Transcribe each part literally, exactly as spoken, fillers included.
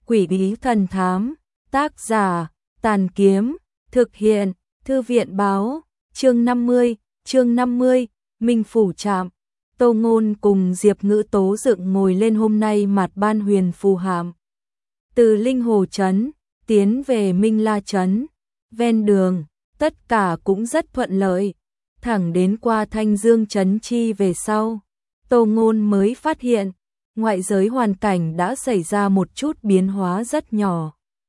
Quỷ bí thần thám, tác giả, Tàn Kiếm, thực hiện, Thư viện báo, chương năm mươi, chương năm mươi, Minh Phủ Trạm. Tô Ngôn cùng Diệp Ngữ Tố dựng ngồi lên hôm nay mặt ban huyền phù hạm. Từ Linh Hồ Trấn, tiến về Minh La Trấn, ven đường, tất cả cũng rất thuận lợi, thẳng đến qua Thanh Dương Trấn chi về sau. Tô Ngôn mới phát hiện, ngoại giới hoàn cảnh đã xảy ra một chút biến hóa rất nhỏ.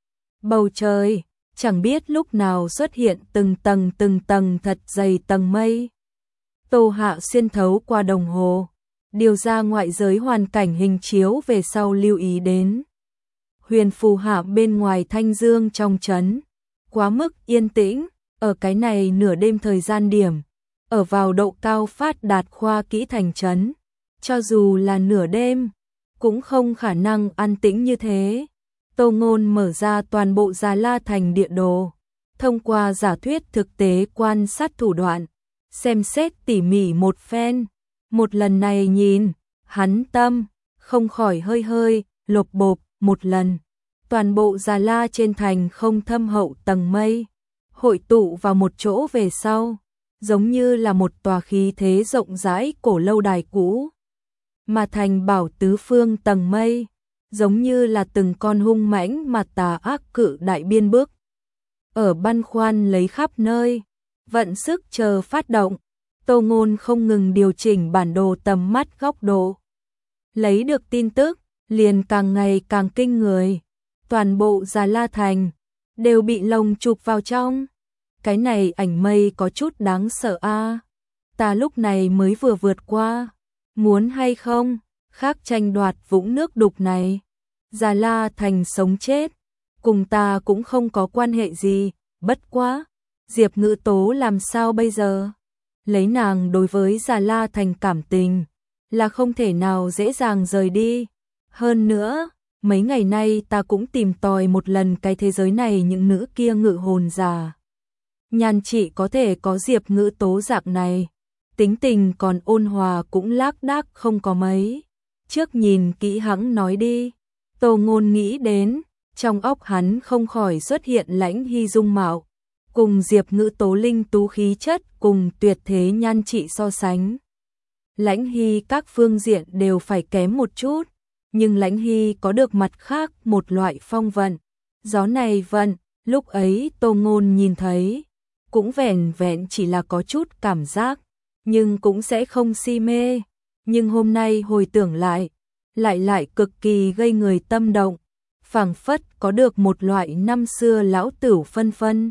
Bầu trời, chẳng biết lúc nào xuất hiện từng tầng từng tầng thật dày tầng mây. Tô Hạ xuyên thấu qua đồng hồ, điều ra ngoại giới hoàn cảnh hình chiếu về sau lưu ý đến. Huyền phù hạm bên ngoài Thanh Dương trong trấn, quá mức yên tĩnh, ở cái này nửa đêm thời gian điểm, ở vào độ cao phát đạt khoa kỹ thành trấn, cho dù là nửa đêm, cũng không khả năng an tĩnh như thế. Tô Ngôn mở ra toàn bộ Già La Thành địa đồ, thông qua giả thuyết thực tế quan sát thủ đoạn, xem xét tỉ mỉ một phen. Một lần này nhìn, hắn tâm không khỏi hơi hơi lột bột một lần. Toàn bộ Già La trên thành không thâm hậu tầng mây, hội tụ vào một chỗ về sau, giống như là một tòa khí thế rộng rãi cổ lâu đài cũ. Mà thành bảo tứ phương tầng mây, giống như là từng con hung mãnh mà tà ác cự đại biên bức. Ở băn khoăn lấy khắp nơi, vận sức chờ phát động, Tô Ngôn không ngừng điều chỉnh bản đồ tầm mắt góc độ. Lấy được tin tức, liền càng ngày càng kinh người. Toàn bộ Già La Thành đều bị lồng chụp vào trong. Cái này ảnh mây có chút đáng sợ a. À. Ta lúc này mới vừa vượt qua, muốn hay không, khác tranh đoạt vũng nước đục này. Già La Thành sống chết, cùng ta cũng không có quan hệ gì, bất quá, Diệp Ngữ Tố làm sao bây giờ? Lấy nàng đối với Già La Thành cảm tình, là không thể nào dễ dàng rời đi. Hơn nữa, mấy ngày nay ta cũng tìm tòi một lần cái thế giới này những nữ kia ngự hồn già. Nhan chị có thể có Diệp Ngữ Tố dạng này, tính tình còn ôn hòa cũng lác đác không có mấy. Trước nhìn kỹ hãng nói đi. Tô Ngôn nghĩ đến, trong óc hắn không khỏi xuất hiện Lãnh Hy dung mạo, cùng Diệp Ngữ Tố linh tú khí chất cùng tuyệt thế nhan trị so sánh. Lãnh Hy các phương diện đều phải kém một chút, nhưng Lãnh Hy có được mặt khác một loại phong vận. Gió này vận, lúc ấy Tô Ngôn nhìn thấy, cũng vẻn vẹn chỉ là có chút cảm giác, nhưng cũng sẽ không si mê. Nhưng hôm nay hồi tưởng lại, lại lại cực kỳ gây người tâm động, phảng phất có được một loại năm xưa lão tửu phân phân,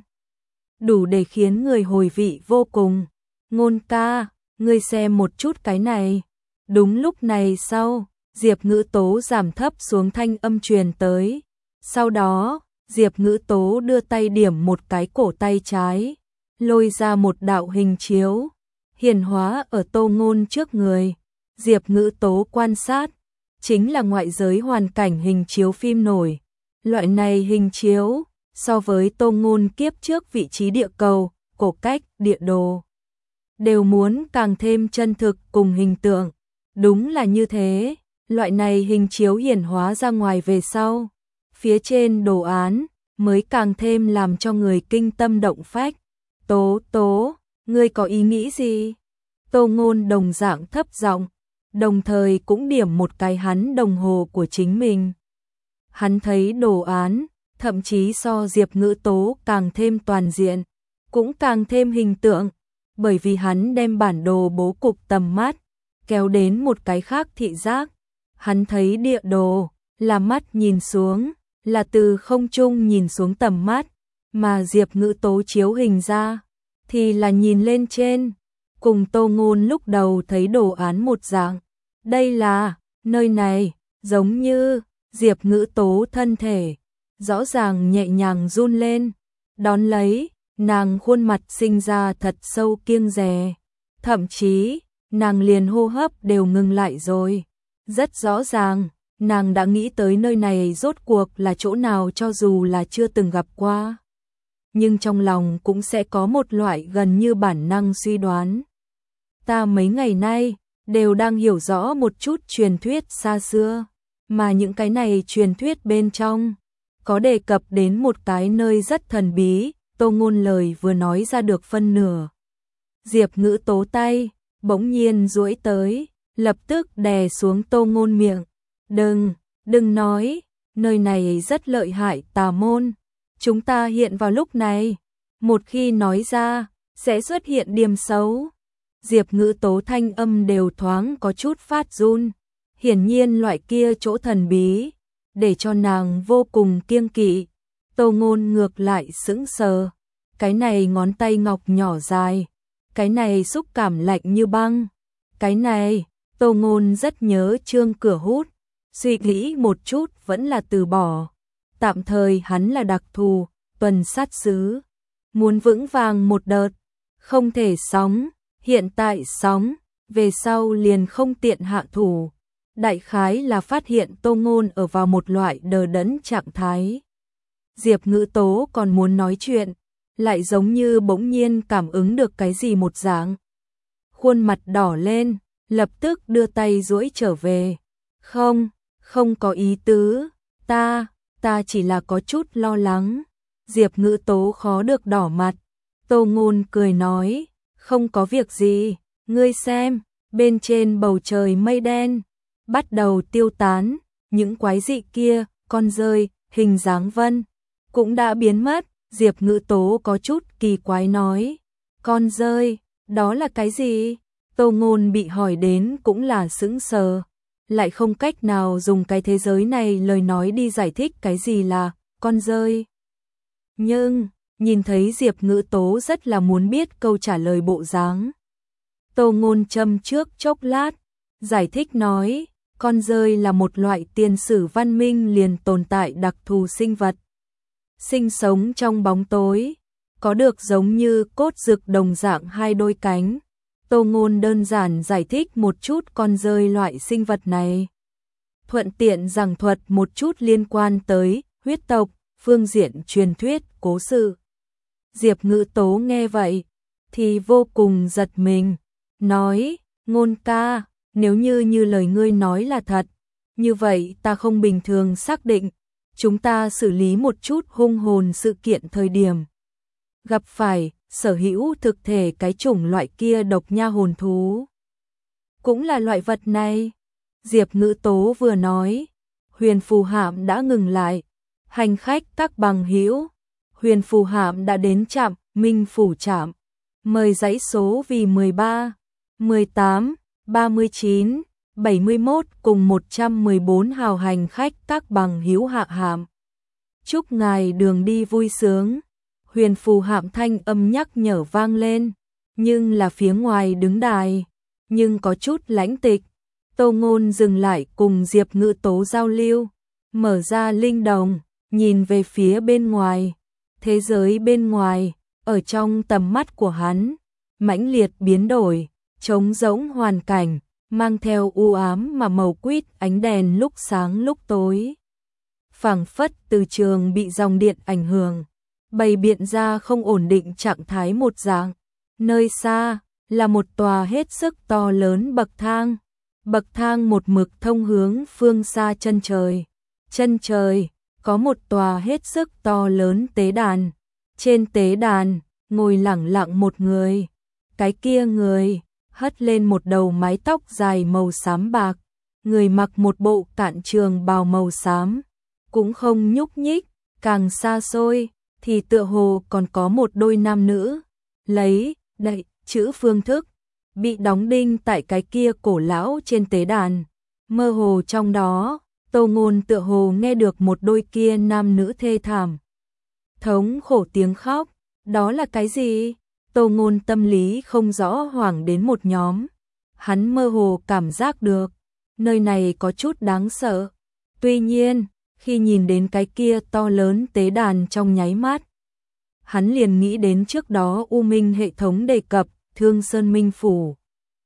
đủ để khiến người hồi vị vô cùng. Ngôn ca, ngươi xem một chút cái này. Đúng lúc này sau, Diệp Ngữ Tố giảm thấp xuống thanh âm truyền tới. Sau đó, Diệp Ngữ Tố đưa tay điểm một cái cổ tay trái, lôi ra một đạo hình chiếu, hiển hóa ở Tô Ngôn trước người. Diệp Ngữ Tố quan sát, chính là ngoại giới hoàn cảnh hình chiếu phim nổi. Loại này hình chiếu, so với Tô Ngôn kiếp trước vị trí địa cầu, cổ cách, địa đồ, đều muốn càng thêm chân thực cùng hình tượng. Đúng là như thế, loại này hình chiếu hiển hóa ra ngoài về sau, phía trên đồ án, mới càng thêm làm cho người kinh tâm động phách. Tố Tố, ngươi có ý nghĩ gì? Tô Ngôn đồng dạng thấp giọng, đồng thời cũng điểm một cái hắn đồng hồ của chính mình. Hắn thấy đồ án, thậm chí so Diệp Ngữ Tố càng thêm toàn diện, cũng càng thêm hình tượng, bởi vì hắn đem bản đồ bố cục tầm mắt, kéo đến một cái khác thị giác. Hắn thấy địa đồ, là mắt nhìn xuống, là từ không trung nhìn xuống tầm mắt, mà Diệp Ngữ Tố chiếu hình ra, thì là nhìn lên trên, cùng Tô Ngôn lúc đầu thấy đồ án một dạng. Đây là, nơi này, giống như, Diệp Ngữ Tố thân thể, rõ ràng nhẹ nhàng run lên, đón lấy, nàng khuôn mặt sinh ra thật sâu kiêng dè, thậm chí, nàng liền hô hấp đều ngừng lại rồi. Rất rõ ràng, nàng đã nghĩ tới nơi này rốt cuộc là chỗ nào cho dù là chưa từng gặp qua. Nhưng trong lòng cũng sẽ có một loại gần như bản năng suy đoán. Ta mấy ngày nay, đều đang hiểu rõ một chút truyền thuyết xa xưa. mà những cái này truyền thuyết bên trong có đề cập đến một cái nơi rất thần bí. Tô Ngôn lời vừa nói ra được phân nửa, Diệp Ngữ Tố tay bỗng nhiên duỗi tới, lập tức đè xuống Tô Ngôn miệng. Đừng, đừng nói, nơi này rất lợi hại tà môn. Chúng ta hiện vào lúc này, một khi nói ra, sẽ xuất hiện điểm xấu. Diệp Ngữ Tố thanh âm đều thoáng có chút phát run. Hiển nhiên loại kia chỗ thần bí, để cho nàng vô cùng kiêng kỵ. Tô Ngôn ngược lại sững sờ. Cái này ngón tay ngọc nhỏ dài, cái này xúc cảm lạnh như băng. Cái này, Tô Ngôn rất nhớ Trương Cửa Hút, suy nghĩ một chút vẫn là từ bỏ. Tạm thời hắn là đặc thù, tuần sát sứ, muốn vững vàng một đợt, không thể sóng, hiện tại sóng, về sau liền không tiện hạ thủ. Đại khái là phát hiện Tô Ngôn ở vào một loại đờ đẫn trạng thái. Diệp Ngữ Tố còn muốn nói chuyện, lại giống như bỗng nhiên cảm ứng được cái gì một dạng. Khuôn mặt đỏ lên, lập tức đưa tay duỗi trở về. Không, không có ý tứ, ta, ta chỉ là có chút lo lắng. Diệp Ngữ Tố khó được đỏ mặt. Tô Ngôn cười nói, không có việc gì, ngươi xem, bên trên bầu trời mây đen bắt đầu tiêu tán, những quái dị kia, con rơi, hình dáng vân cũng đã biến mất. Diệp Ngữ Tố có chút kỳ quái nói, con rơi, đó là cái gì? Tô Ngôn bị hỏi đến cũng là sững sờ, lại không cách nào dùng cái thế giới này lời nói đi giải thích cái gì là con rơi. Nhưng, nhìn thấy Diệp Ngữ Tố rất là muốn biết câu trả lời bộ dáng. Tô Ngôn châm trước chốc lát, giải thích nói, con rơi là một loại tiền sử văn minh liền tồn tại đặc thù sinh vật. Sinh sống trong bóng tối, có được giống như cốt dực đồng dạng hai đôi cánh. Tô Ngôn đơn giản giải thích một chút con rơi loại sinh vật này. Thuận tiện giảng thuật một chút liên quan tới huyết tộc, phương diện truyền thuyết, cố sự. Diệp Ngữ Tố nghe vậy, thì vô cùng giật mình, nói, Ngôn ca, nếu như như lời ngươi nói là thật, như vậy ta không bình thường xác định, chúng ta xử lý một chút hung hồn sự kiện thời điểm gặp phải, sở hữu thực thể cái chủng loại kia độc nha hồn thú. Cũng là loại vật này. Diệp Ngữ Tố vừa nói, Huyền Phù Hạm đã ngừng lại. Hành khách các bằng hữu, Huyền Phù Hạm đã đến trạm Minh Phủ trạm. Mời dãy số vì mười ba, mười tám, ba mươi chín, bảy mươi mốt cùng một trăm mười bốn hào hành khách các bằng hữu hạ hạm. Chúc ngài đường đi vui sướng. Huyền Phù Hạm thanh âm nhắc nhở vang lên, nhưng là phía ngoài đứng đài, nhưng có chút lãnh tịch. Tô Ngôn dừng lại cùng Diệp Ngữ Tố giao lưu, mở ra linh đồng, nhìn về phía bên ngoài. Thế giới bên ngoài, ở trong tầm mắt của hắn, mãnh liệt biến đổi, trống rỗng hoàn cảnh, mang theo u ám mà màu quýt ánh đèn lúc sáng lúc tối. Phảng phất từ trường bị dòng điện ảnh hưởng, bày biện ra không ổn định trạng thái một dạng. Nơi xa là một tòa hết sức to lớn bậc thang. Bậc thang một mực thông hướng phương xa chân trời. Chân trời có một tòa hết sức to lớn tế đàn. Trên tế đàn ngồi lẳng lặng một người. Cái kia người hất lên một đầu mái tóc dài màu xám bạc, người mặc một bộ cạn trường bào màu xám, cũng không nhúc nhích. Càng xa xôi thì tựa hồ còn có một đôi nam nữ, lấy đậy chữ phương thức, bị đóng đinh tại cái kia cổ lão trên tế đàn. Mơ hồ trong đó, Tô Ngôn tựa hồ nghe được một đôi kia nam nữ thê thảm, thống khổ tiếng khóc. Đó là cái gì? Tô Ngôn tâm lý không rõ hoảng đến một nhóm. Hắn mơ hồ cảm giác được, nơi này có chút đáng sợ. Tuy nhiên, khi nhìn đến cái kia to lớn tế đàn trong nháy mắt, hắn liền nghĩ đến trước đó U Minh hệ thống đề cập Thương Sơn Minh Phủ.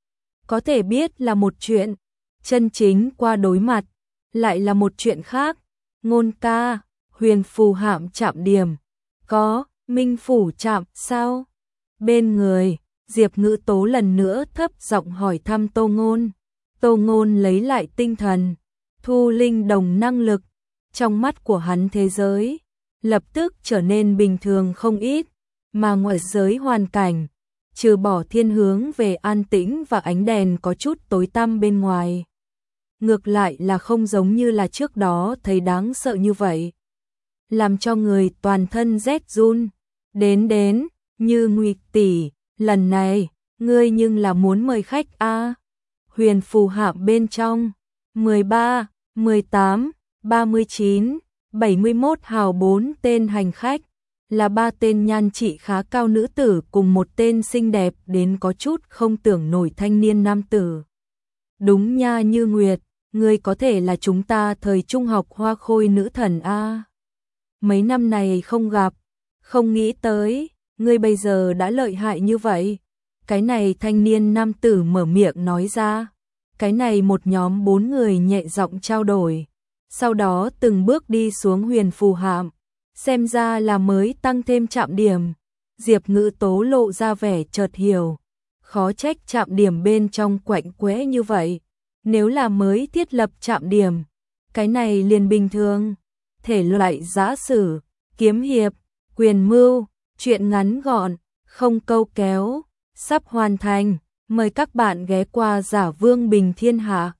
Có thể biết là một chuyện, chân chính qua đối mặt, lại là một chuyện khác. Ngôn ca, Huyền Phù Hạm trạm điểm, có Minh Phủ trạm sao? Bên người, Diệp Ngữ Tố lần nữa thấp giọng hỏi thăm Tô Ngôn. Tô Ngôn lấy lại tinh thần, thu linh đồng năng lực, trong mắt của hắn thế giới lập tức trở nên bình thường không ít, mà ngoại giới hoàn cảnh, trừ bỏ thiên hướng về an tĩnh và ánh đèn có chút tối tăm bên ngoài, ngược lại là không giống như là trước đó thấy đáng sợ như vậy, làm cho người toàn thân rét run. Đến đến, Như Nguyệt tỷ, lần này, ngươi nhưng là muốn mời khách a à? Huyền phù hạm bên trong, mười ba, mười tám, ba mươi chín, bảy mươi mốt hào bốn tên hành khách, là ba tên nhan trị khá cao nữ tử cùng một tên xinh đẹp đến có chút không tưởng nổi thanh niên nam tử. Đúng nha Như Nguyệt, ngươi có thể là chúng ta thời trung học hoa khôi nữ thần a à? Mấy năm này không gặp, không nghĩ tới, ngươi bây giờ đã lợi hại như vậy. Cái này thanh niên nam tử mở miệng nói ra. Cái này một nhóm bốn người nhẹ giọng trao đổi. Sau đó từng bước đi xuống huyền phù hạm. Xem ra là mới tăng thêm trạm điểm. Diệp Ngữ Tố lộ ra vẻ chợt hiểu. Khó trách trạm điểm bên trong quạnh quẽ như vậy. Nếu là mới thiết lập trạm điểm, cái này liền bình thường. Thể loại giã sử, kiếm hiệp, quyền mưu, truyện ngắn gọn, không câu kéo, sắp hoàn thành, mời các bạn ghé qua Giả Vương Bình Thiên Hạ.